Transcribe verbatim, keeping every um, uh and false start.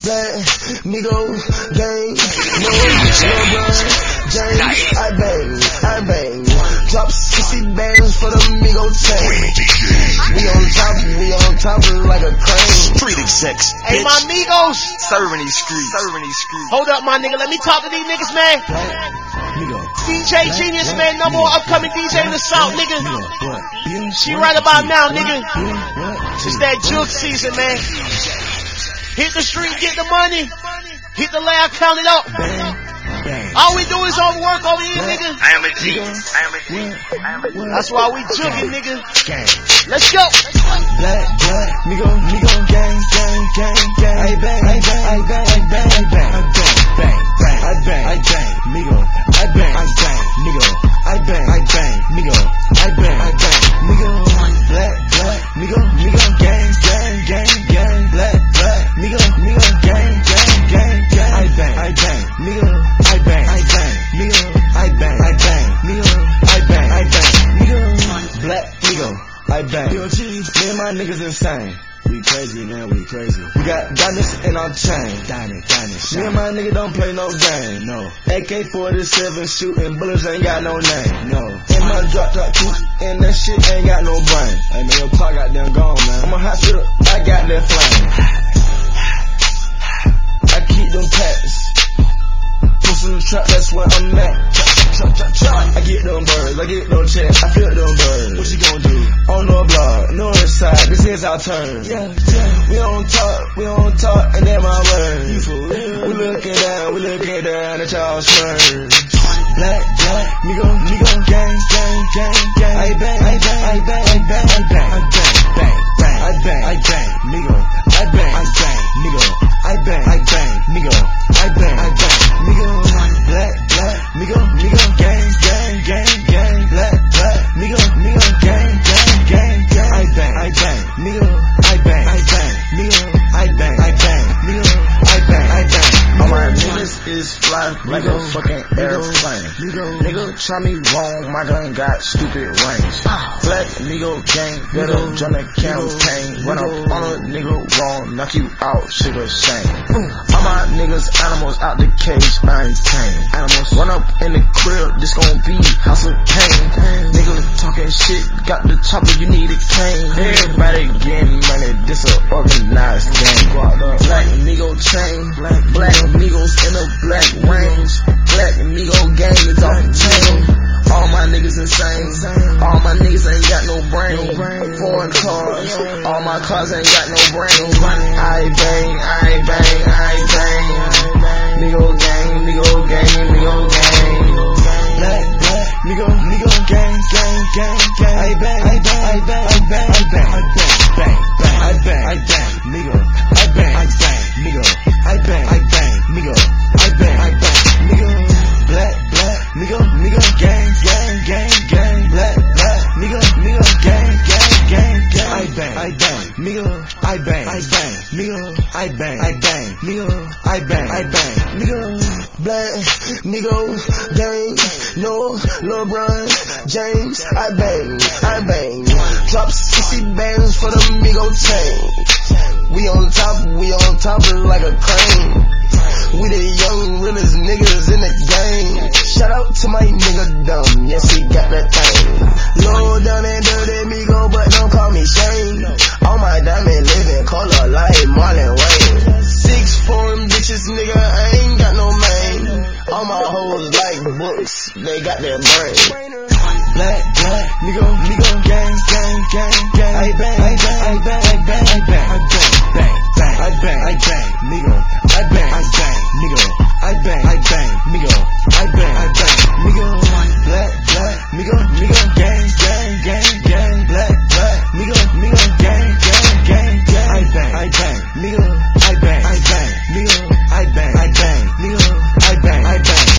Black, Migo, gang, no, LeBron, James, I bang, I bang, drop sixty bands for the Migo chain. We on top, we on top like a crane. Street execs, hey my Migos, serving these streets, serving these streets. Hold up my nigga, let me talk to these niggas, man. D J Genius, man, number one upcoming D J in the South, nigga. She right about now, nigga. It's that juke season, man. Hit the street, get the money. Hit the layout, count it up. All we do is on work over here, nigga. I am a G. I am a G. I am a G. That's why we juking, nigga. Let's go. Black, black, Migo, Migo, gang, gang, gang, gang. I bang, I bang, I bang, I bang, I bang, I bang, bang, I bang, I bang, Migo, I bang, I bang, Migo, I bang, I bang, Migo, I bang, I bang, Migo. Black, black, Migo, Migo, gang, gang, gang, gang. Black, black, Migo, Migo, gang, gang, gang, gang. I bang, I bang, Migo, I bang, I bang, Migo, I bang, I bang, Migo, I bang, I bang, Migo. Black, Migo, I bang. Yo, G, me and my niggas insane. We crazy, man, we crazy. We got diamonds in our chain. Diamond, diamond, shine. Me and my nigga don't play no game, no. A K forty-seven shooting bullets ain't got no name, no. In my drop top coupe, and that shit ain't got no brain. Hey man, your car got them gone, man. I'm a hospital, I got that flame. I keep them packs. Puss in the trap, that's where I'm at. Chop, chop, chop. I get them birds, I get them checks, I feel them birds. What you gon' do? On no block, no inside, this is our turn. Yeah, yeah. We on top, we on top, and that my word. We looking down, we looking down at y'all smirk. Black, black, Migo, Migo, gang, gang, gang, gang. I bang, I bang, I bang, I bang, I bang, I bang, bang, bang, I bang, I bang, Migo, I bang, I bang, Migo, I bang, I bang, Migo, I bang, I bang, Migo. Black, black, Migo, Migo, gang, gang, gang, gang. Black, black, Migo, Migo, gang, gang, gang, gang. I bang, I bang, Migo, I bang, I bang, Migo, I bang, I bang, Migo, I bang, I bang. All my niggas is fly like a fucking airplane. Nigga try me wrong, my gun got stupid range. Black Migo gang, better join the campaign. Run up on a nigga wrong, knock you out, shit a shame. All my niggas animals out the cage, I ain't tame. Animals run up in the crib, this gon' be House of Pain. Nigga talking shit, got the chopper, you need a cane. Everybody getting money, this a organized gang. Black Migo chain, black, black Migos in a black range. Black Migo gang is off the chain. All my niggas insane. All my niggas ain't got no brain. Foreign cars, all my cars ain't got no brain. I bang, I bang, I bang. Migo gang, Migo gang, Migo gang. Black, black, Migo, Migo gang, gang, gang, gang. I bang, I bang, I bang, I bang, I bang, I bang, bang, bang, I bang, I bang, Migo, I bang, I bang, Migo, I bang, I bang, Migo, I bang, I bang, Migo. Black, black, Migo, Migo gang, gang, gang, gang. Black, black, Migo, Migo gang, gang, gang, gang. I bang, I bang, Migo, I bang, I bang, Migo, I bang, I bang, Migo, I bang, I bang, Migo. Black, Migo, gang, no, LeBron, James, I bang, I bang. Drop sixty bands for the Migo chain. We on top, we on top like a crane. We the young realest niggas in the game. Shout out to my nigga Dumb, yes he got that thing. Low down and dirty Migo, but don't call me Shane. All my diamond living color like Marlon Wayne. Six foreign bitches, nigga, I ain't got no man. All my hoes like books, they got their brain. Black, black, Migo, Migo, gang, gang, gang, gang.